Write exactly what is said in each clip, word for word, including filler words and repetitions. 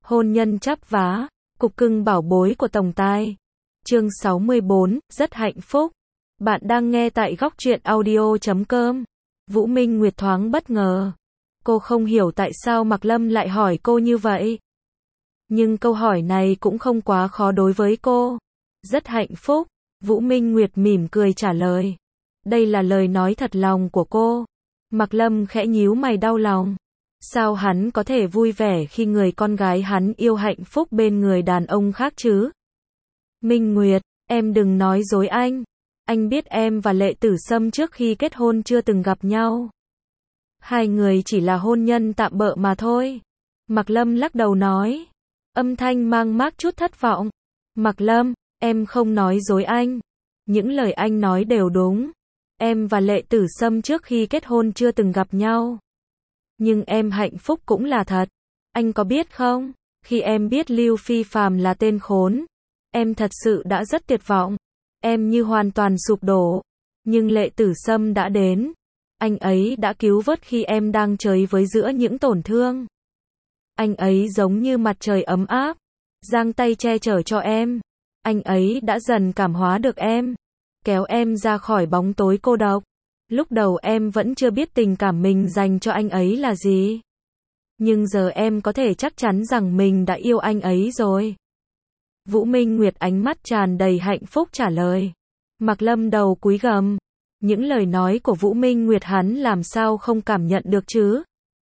Hôn nhân chắp vá, cục cưng bảo bối của tổng tài. Chương sáu mươi bốn, rất hạnh phúc. Bạn đang nghe tại góc truyện audio chấm com. Vũ Minh Nguyệt thoáng bất ngờ. Cô không hiểu tại sao Mạc Lâm lại hỏi cô như vậy. Nhưng câu hỏi này cũng không quá khó đối với cô. Rất hạnh phúc. Vũ Minh Nguyệt mỉm cười trả lời. Đây là lời nói thật lòng của cô. Mạc Lâm khẽ nhíu mày đau lòng. Sao hắn có thể vui vẻ khi người con gái hắn yêu hạnh phúc bên người đàn ông khác chứ? Minh Nguyệt, em đừng nói dối anh. Anh biết em và Lệ Tử Sâm trước khi kết hôn chưa từng gặp nhau. Hai người chỉ là hôn nhân tạm bợ mà thôi. Mạc Lâm lắc đầu nói. Âm thanh mang mát chút thất vọng. Mạc Lâm, em không nói dối anh. Những lời anh nói đều đúng. Em và Lệ Tử Sâm trước khi kết hôn chưa từng gặp nhau. Nhưng em hạnh phúc cũng là thật. Anh có biết không, khi em biết Lưu Phi Phàm là tên khốn, em thật sự đã rất tuyệt vọng. Em như hoàn toàn sụp đổ. Nhưng Lệ Tử Sâm đã đến. Anh ấy đã cứu vớt khi em đang chơi với giữa những tổn thương. Anh ấy giống như mặt trời ấm áp, giang tay che chở cho em. Anh ấy đã dần cảm hóa được em, kéo em ra khỏi bóng tối cô độc. Lúc đầu em vẫn chưa biết tình cảm mình dành cho anh ấy là gì. Nhưng giờ em có thể chắc chắn rằng mình đã yêu anh ấy rồi. Vũ Minh Nguyệt ánh mắt tràn đầy hạnh phúc trả lời. Mạc Lâm đầu cúi gằm. Những lời nói của Vũ Minh Nguyệt hắn làm sao không cảm nhận được chứ?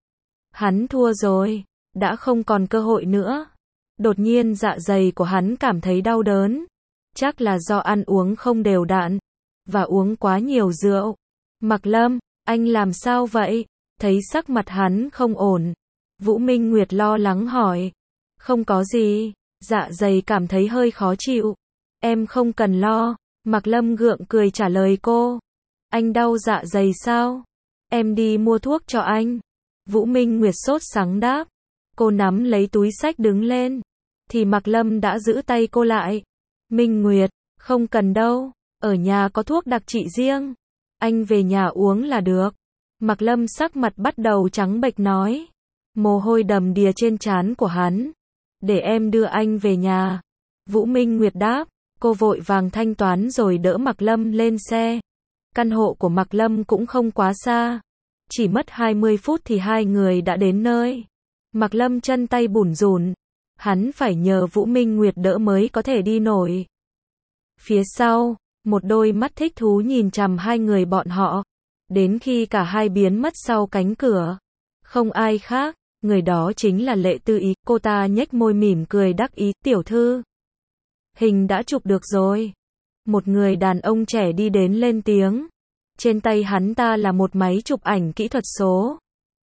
Hắn thua rồi, đã không còn cơ hội nữa. Đột nhiên dạ dày của hắn cảm thấy đau đớn. Chắc là do ăn uống không đều đặn và uống quá nhiều rượu. Mạc Lâm, anh làm sao vậy? Thấy sắc mặt hắn không ổn, Vũ Minh Nguyệt lo lắng hỏi. Không có gì, dạ dày cảm thấy hơi khó chịu. Em không cần lo. Mạc Lâm gượng cười trả lời cô. Anh đau dạ dày sao? Em đi mua thuốc cho anh. Vũ Minh Nguyệt sốt sắng đáp. Cô nắm lấy túi xách đứng lên, thì Mạc Lâm đã giữ tay cô lại. Minh Nguyệt, không cần đâu, ở nhà có thuốc đặc trị riêng. Anh về nhà uống là được. Mạc Lâm sắc mặt bắt đầu trắng bệch nói. Mồ hôi đầm đìa trên trán của hắn. Để em đưa anh về nhà. Vũ Minh Nguyệt đáp. Cô vội vàng thanh toán rồi đỡ Mạc Lâm lên xe. Căn hộ của Mạc Lâm cũng không quá xa. Chỉ mất hai mươi phút thì hai người đã đến nơi. Mạc Lâm chân tay bủn rủn. Hắn phải nhờ Vũ Minh Nguyệt đỡ mới có thể đi nổi. Phía sau, một đôi mắt thích thú nhìn chằm hai người bọn họ. Đến khi cả hai biến mất sau cánh cửa. Không ai khác, người đó chính là Lệ Tư Ý. Cô ta nhếch môi mỉm cười đắc ý. Tiểu thư, hình đã chụp được rồi. Một người đàn ông trẻ đi đến lên tiếng. Trên tay hắn ta là một máy chụp ảnh kỹ thuật số.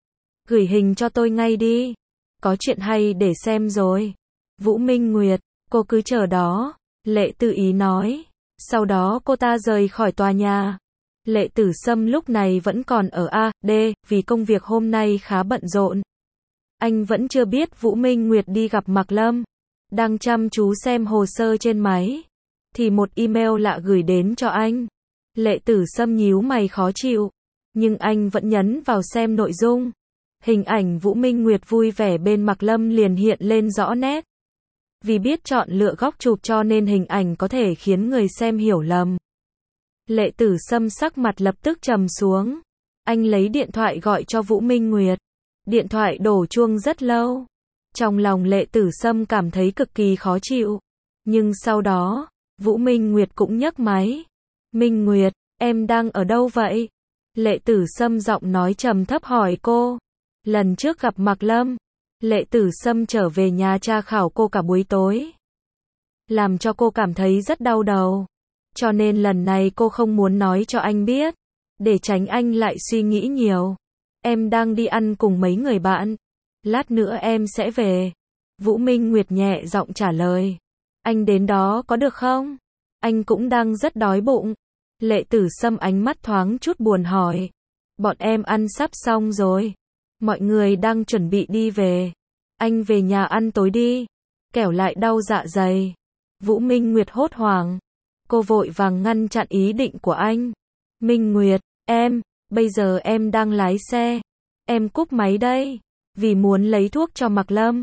Gửi hình cho tôi ngay đi. Có chuyện hay để xem rồi. Vũ Minh Nguyệt, cô cứ chờ đó. Lệ Tư Ý nói. Sau đó cô ta rời khỏi tòa nhà. Lệ Tử Sâm lúc này vẫn còn ở A, D, vì công việc hôm nay khá bận rộn. Anh vẫn chưa biết Vũ Minh Nguyệt đi gặp Mạc Lâm. Đang chăm chú xem hồ sơ trên máy. Thì một email lạ gửi đến cho anh. Lệ Tử Sâm nhíu mày khó chịu. Nhưng anh vẫn nhấn vào xem nội dung. Hình ảnh Vũ Minh Nguyệt vui vẻ bên Mạc Lâm liền hiện lên rõ nét. Vì biết chọn lựa góc chụp cho nên hình ảnh có thể khiến người xem hiểu lầm. Lệ Tử Sâm sắc mặt lập tức trầm xuống. Anh lấy điện thoại gọi cho Vũ Minh Nguyệt. Điện thoại đổ chuông rất lâu. Trong lòng Lệ Tử Sâm cảm thấy cực kỳ khó chịu. Nhưng sau đó, Vũ Minh Nguyệt cũng nhấc máy. Minh Nguyệt, em đang ở đâu vậy? Lệ Tử Sâm giọng nói trầm thấp hỏi cô. Lần trước gặp Mạc Lâm, Lệ Tử Sâm trở về nhà tra khảo cô cả buổi tối. Làm cho cô cảm thấy rất đau đầu. Cho nên lần này cô không muốn nói cho anh biết. Để tránh anh lại suy nghĩ nhiều. Em đang đi ăn cùng mấy người bạn. Lát nữa em sẽ về. Vũ Minh Nguyệt nhẹ giọng trả lời. Anh đến đó có được không? Anh cũng đang rất đói bụng. Lệ Tử Sâm ánh mắt thoáng chút buồn hỏi. Bọn em ăn sắp xong rồi. Mọi người đang chuẩn bị đi về. Anh về nhà ăn tối đi. Kẻo lại đau dạ dày. Vũ Minh Nguyệt hốt hoảng. Cô vội vàng ngăn chặn ý định của anh. Minh Nguyệt, em, bây giờ em đang lái xe. Em cúp máy đây. Vì muốn lấy thuốc cho Mạc Lâm.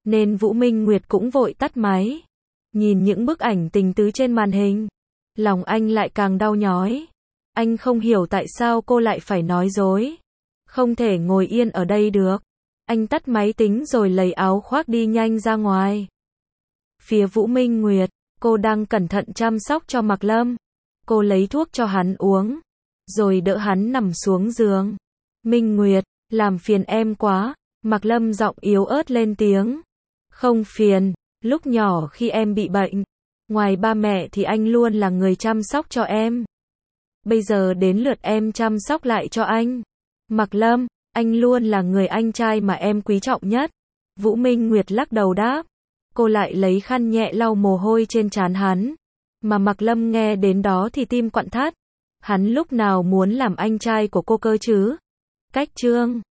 nên Vũ Minh Nguyệt cũng vội tắt máy. Nhìn những bức ảnh tình tứ trên màn hình, lòng anh lại càng đau nhói. Anh không hiểu tại sao cô lại phải nói dối. Không thể ngồi yên ở đây được. Anh tắt máy tính rồi lấy áo khoác đi nhanh ra ngoài. Phía Vũ Minh Nguyệt, cô đang cẩn thận chăm sóc cho Mạc Lâm. Cô lấy thuốc cho hắn uống, rồi đỡ hắn nằm xuống giường. Minh Nguyệt, làm phiền em quá. Mạc Lâm giọng yếu ớt lên tiếng. Không phiền, lúc nhỏ khi em bị bệnh, ngoài ba mẹ thì anh luôn là người chăm sóc cho em. Bây giờ đến lượt em chăm sóc lại cho anh. Mạc Lâm, anh luôn là người anh trai mà em quý trọng nhất. Vũ Minh Nguyệt lắc đầu đáp. Cô lại lấy khăn nhẹ lau mồ hôi trên trán hắn. Mà Mạc Lâm nghe đến đó thì tim quặn thắt. Hắn lúc nào muốn làm anh trai của cô cơ chứ? Cách chương